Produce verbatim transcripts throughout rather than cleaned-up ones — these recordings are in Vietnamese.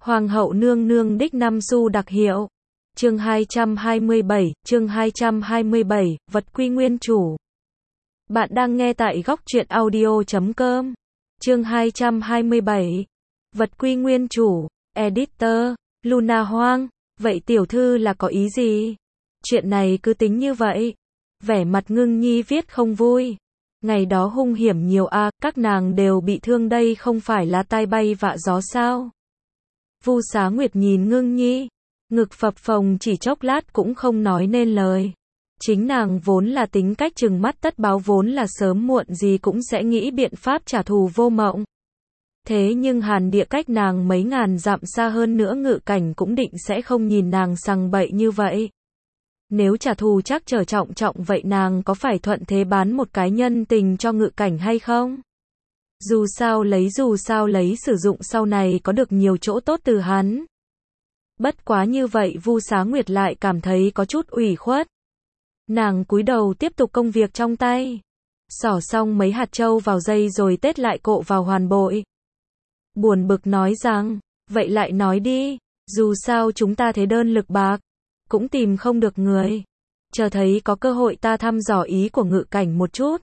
Hoàng hậu nương nương đích năm xu đặc hiệu. Chương hai trăm hai mươi bảy, chương hai trăm hai mươi bảy, vật quy nguyên chủ. Bạn đang nghe tại góc truyện audio chấm com. Chương hai trăm hai mươi bảy. Vật quy nguyên chủ. Editor, Luna Hoang. Vậy tiểu thư là có ý gì? Chuyện này cứ tính như vậy. Vẻ mặt Ngưng Nhi viết không vui. Ngày đó hung hiểm nhiều a, à, các nàng đều bị thương đây không phải là tai bay vạ gió sao? Vu Xá Nguyệt nhìn Ngưng Nhi, ngực phập phồng chỉ chốc lát cũng không nói nên lời. Chính nàng vốn là tính cách trừng mắt tất báo, vốn là sớm muộn gì cũng sẽ nghĩ biện pháp trả thù Vô Mộng. Thế nhưng Hàn Địa cách nàng mấy ngàn dặm xa hơn nữa, Ngự Cảnh cũng định sẽ không nhìn nàng sằng bậy như vậy. Nếu trả thù chắc trở trọng trọng vậy nàng có phải thuận thế bán một cái nhân tình cho Ngự Cảnh hay không? Dù sao lấy dù sao lấy sử dụng sau này có được nhiều chỗ tốt từ hắn. Bất quá như vậy Vu Xá Nguyệt lại cảm thấy có chút ủy khuất. Nàng cúi đầu tiếp tục công việc trong tay. Xỏ xong mấy hạt châu vào dây rồi tết lại cộ vào hoàn bội. Buồn bực nói rằng, vậy lại nói đi, dù sao chúng ta thế đơn lực bạc, cũng tìm không được người. Chờ thấy có cơ hội ta thăm dò ý của Ngự Cảnh một chút.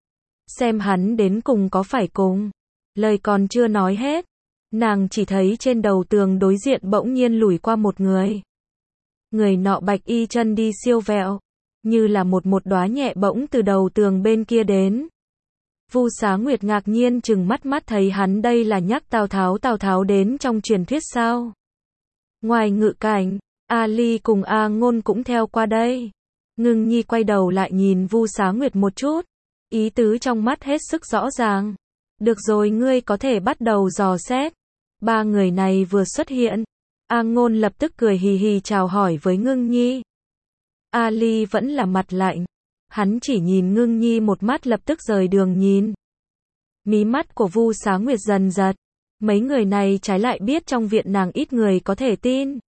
Xem hắn đến cùng có phải cùng. Lời còn chưa nói hết. Nàng chỉ thấy trên đầu tường đối diện bỗng nhiên lủi qua một người. Người nọ bạch y chân đi siêu vẹo. Như là một một đóa nhẹ bỗng từ đầu tường bên kia đến. Vu Xá Nguyệt ngạc nhiên chừng mắt mắt thấy hắn đây là nhắc Tào Tháo Tào Tháo đến trong truyền thuyết sao. Ngoài Ngự Cảnh, A Ly cùng A Ngôn cũng theo qua đây. Ngưng Nhi quay đầu lại nhìn Vu Xá Nguyệt một chút. Ý tứ trong mắt hết sức rõ ràng. Được rồi, ngươi có thể bắt đầu dò xét. Ba người này vừa xuất hiện. A Ngôn lập tức cười hì hì chào hỏi với Ngưng Nhi. A Ly vẫn là mặt lạnh. Hắn chỉ nhìn Ngưng Nhi một mắt lập tức rời đường nhìn. Mí mắt của Vu Xá Nguyệt dần giật. Mấy người này trái lại biết trong viện nàng ít người có thể tin.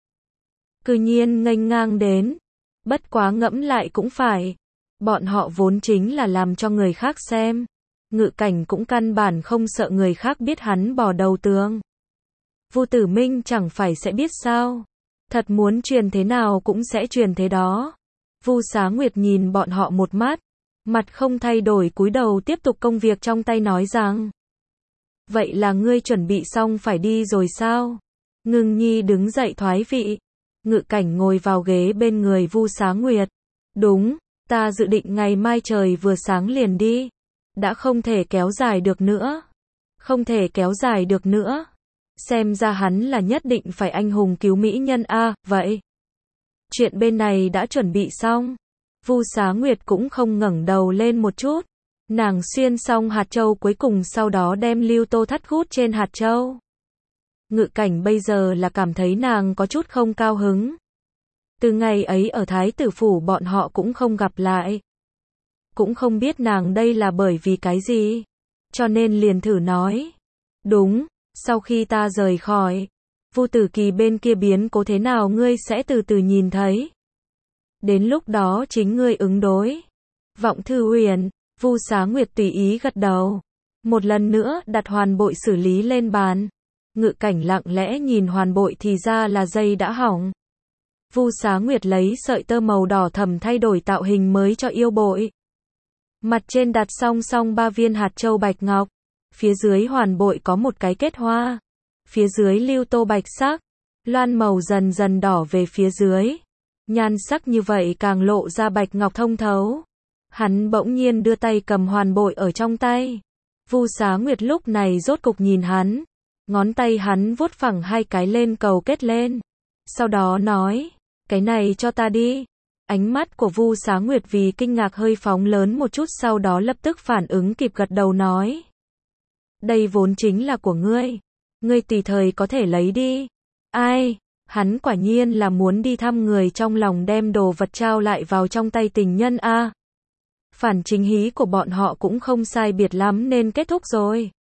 Cư nhiên nghênh ngang đến. Bất quá ngẫm lại cũng phải. Bọn họ vốn chính là làm cho người khác xem. Ngự Cảnh cũng căn bản không sợ người khác biết hắn bò đầu tường. Vu Tử Minh chẳng phải sẽ biết sao. Thật muốn truyền thế nào cũng sẽ truyền thế đó. Vu Xá Nguyệt nhìn bọn họ một mắt. Mặt không thay đổi cúi đầu tiếp tục công việc trong tay nói rằng. Vậy là ngươi chuẩn bị xong phải đi rồi sao? Ngưng Nhi đứng dậy thoái vị. Ngự Cảnh ngồi vào ghế bên người Vu Xá Nguyệt. Đúng, ta dự định ngày mai trời vừa sáng liền đi. Đã không thể kéo dài được nữa. Không thể kéo dài được nữa. Xem ra hắn là nhất định phải anh hùng cứu mỹ nhân a, à, vậy. Chuyện bên này đã chuẩn bị xong. Vu Xá Nguyệt cũng không ngẩng đầu lên một chút. Nàng xuyên xong hạt châu cuối cùng sau đó đem lưu tô thắt gút trên hạt châu. Ngự Cảnh bây giờ là cảm thấy nàng có chút không cao hứng. Từ ngày ấy ở Thái Tử Phủ bọn họ cũng không gặp lại. Cũng không biết nàng đây là bởi vì cái gì. Cho nên liền thử nói. Đúng, sau khi ta rời khỏi, Vu Tử Kỳ bên kia biến cố thế nào ngươi sẽ từ từ nhìn thấy. Đến lúc đó chính ngươi ứng đối. Vọng Thư Huyền, Vu Xá Nguyệt tùy ý gật đầu. Một lần nữa đặt hoàn bội xử lý lên bàn. Ngự Cảnh lặng lẽ nhìn hoàn bội thì ra là dây đã hỏng. Vu Xá Nguyệt lấy sợi tơ màu đỏ thẫm thay đổi tạo hình mới cho yêu bội. Mặt trên đặt song song ba viên hạt châu bạch ngọc. Phía dưới hoàn bội có một cái kết hoa. Phía dưới lưu tô bạch sắc. Loan màu dần dần đỏ về phía dưới. Nhan sắc như vậy càng lộ ra bạch ngọc thông thấu. Hắn bỗng nhiên đưa tay cầm hoàn bội ở trong tay. Vu Xá Nguyệt lúc này rốt cục nhìn hắn. Ngón tay hắn vuốt phẳng hai cái lên cầu kết lên. Sau đó nói, cái này cho ta đi. Ánh mắt của Vu Xá Nguyệt vì kinh ngạc hơi phóng lớn một chút, sau đó lập tức phản ứng kịp gật đầu nói. Đây vốn chính là của ngươi. Ngươi tùy thời có thể lấy đi. Ai? Hắn quả nhiên là muốn đi thăm người trong lòng đem đồ vật trao lại vào trong tay tình nhân a. À. Phản chính hí của bọn họ cũng không sai biệt lắm nên kết thúc rồi.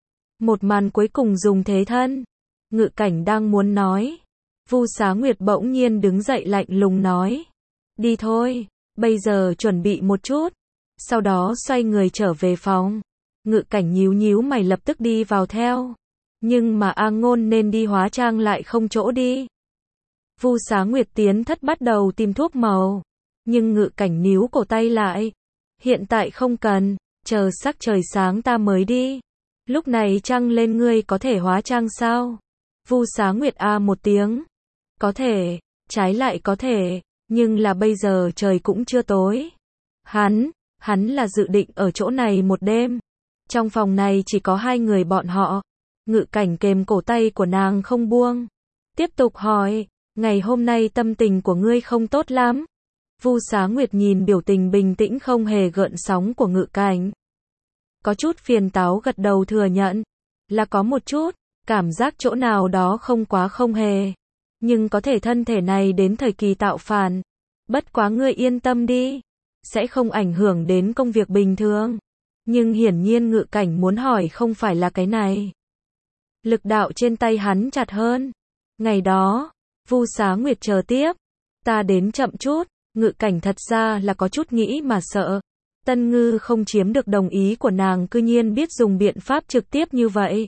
Một màn cuối cùng dùng thế thân. Ngự Cảnh đang muốn nói. Vu Xá Nguyệt bỗng nhiên đứng dậy lạnh lùng nói. Đi thôi, bây giờ chuẩn bị một chút. Sau đó xoay người trở về phòng. Ngự Cảnh nhíu nhíu mày lập tức đi vào theo. Nhưng mà A Ngôn nên đi hóa trang lại không chỗ đi. Vu Xá Nguyệt tiến thất bắt đầu tìm thuốc màu. Nhưng Ngự Cảnh níu cổ tay lại. Hiện tại không cần, chờ sắc trời sáng ta mới đi. Lúc này trăng lên ngươi có thể hóa trang sao? Vu Xá Nguyệt a một tiếng. Có thể, trái lại có thể, nhưng là bây giờ trời cũng chưa tối. Hắn, hắn là dự định ở chỗ này một đêm. Trong phòng này chỉ có hai người bọn họ. Ngự Cảnh kềm cổ tay của nàng không buông. Tiếp tục hỏi, ngày hôm nay tâm tình của ngươi không tốt lắm. Vu Xá Nguyệt nhìn biểu tình bình tĩnh không hề gợn sóng của Ngự Cảnh. Có chút phiền táo gật đầu thừa nhận. Là có một chút, cảm giác chỗ nào đó không quá không hề. Nhưng có thể thân thể này đến thời kỳ tạo phản. Bất quá ngươi yên tâm đi. Sẽ không ảnh hưởng đến công việc bình thường. Nhưng hiển nhiên Ngự Cảnh muốn hỏi không phải là cái này. Lực đạo trên tay hắn chặt hơn. Ngày đó, Vu Xá Nguyệt chờ tiếp. Ta đến chậm chút. Ngự Cảnh thật ra là có chút nghĩ mà sợ. Tân Ngư không chiếm được đồng ý của nàng cư nhiên biết dùng biện pháp trực tiếp như vậy.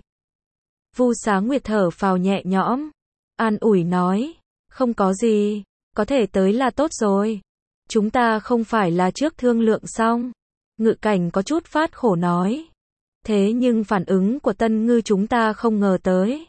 Vu Xá Nguyệt thở phào nhẹ nhõm. An ủi nói. Không có gì. Có thể tới là tốt rồi. Chúng ta không phải là trước thương lượng xong. Ngự Cảnh có chút phát khổ nói. Thế nhưng phản ứng của Tân Ngư chúng ta không ngờ tới.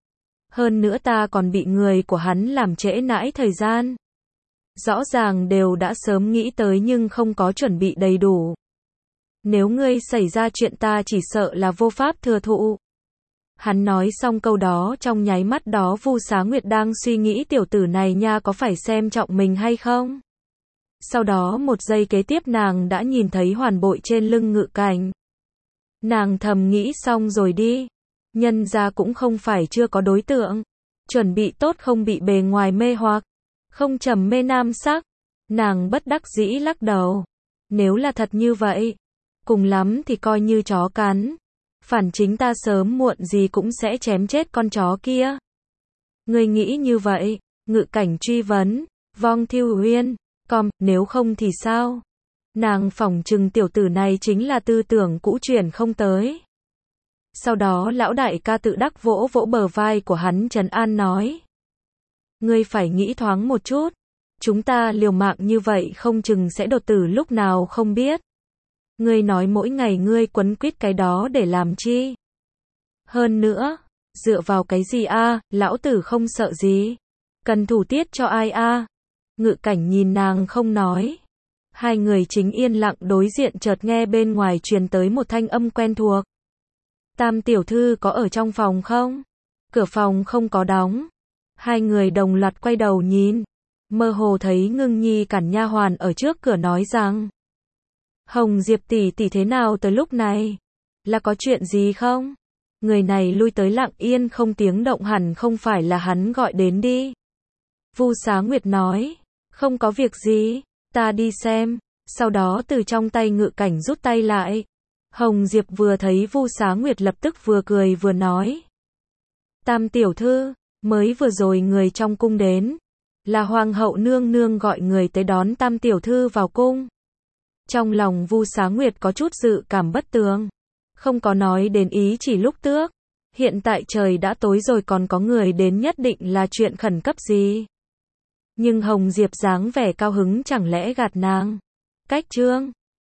Hơn nữa ta còn bị người của hắn làm trễ nãi thời gian. Rõ ràng đều đã sớm nghĩ tới nhưng không có chuẩn bị đầy đủ. Nếu ngươi xảy ra chuyện ta chỉ sợ là vô pháp thừa thụ. Hắn nói xong câu đó trong nháy mắt đó Vu Xá Nguyệt đang suy nghĩ tiểu tử này nha có phải xem trọng mình hay không. Sau đó một giây kế tiếp nàng đã nhìn thấy hoàn bội trên lưng Ngự Cảnh. Nàng thầm nghĩ xong rồi đi. Nhân ra cũng không phải chưa có đối tượng. Chuẩn bị tốt không bị bề ngoài mê hoặc. Không trầm mê nam sắc. Nàng bất đắc dĩ lắc đầu. Nếu là thật như vậy, cùng lắm thì coi như chó cắn. Phản chính ta sớm muộn gì cũng sẽ chém chết con chó kia. Ngươi nghĩ như vậy, Ngự Cảnh truy vấn, Vong Thiêu Uyên, com, nếu không thì sao? Nàng phỏng chừng tiểu tử này chính là tư tưởng cũ chuyển không tới. Sau đó lão đại ca tự đắc vỗ vỗ bờ vai của hắn trấn an nói. Ngươi phải nghĩ thoáng một chút. Chúng ta liều mạng như vậy không chừng sẽ đột tử lúc nào không biết. Ngươi nói mỗi ngày ngươi quấn quýt cái đó để làm chi? Hơn nữa, dựa vào cái gì a? À, lão tử không sợ gì. Cần thủ tiết cho ai a? À? Ngự Cảnh nhìn nàng không nói. Hai người chính yên lặng đối diện chợt nghe bên ngoài truyền tới một thanh âm quen thuộc. Tam tiểu thư có ở trong phòng không? Cửa phòng không có đóng. Hai người đồng loạt quay đầu nhìn. Mơ hồ thấy Ngưng Nhi cản nha hoàn ở trước cửa nói rằng. Hồng Diệp tỷ tỷ thế nào tới lúc này? Là có chuyện gì không? Người này lui tới lặng yên không tiếng động hẳn không phải là hắn gọi đến đi. Vu Xá Nguyệt nói. Không có việc gì, ta đi xem. Sau đó từ trong tay Ngự Cảnh rút tay lại. Hồng Diệp vừa thấy Vu Xá Nguyệt lập tức vừa cười vừa nói. Tam tiểu thư, mới vừa rồi người trong cung đến. Là Hoàng hậu nương nương gọi người tới đón Tam tiểu thư vào cung. Trong lòng Vu Xá Nguyệt có chút dự cảm bất tường. Không có nói đến ý chỉ lúc trước. Hiện tại trời đã tối rồi còn có người đến nhất định là chuyện khẩn cấp gì. Nhưng Hồng Diệp dáng vẻ cao hứng chẳng lẽ gạt nàng. Cách chương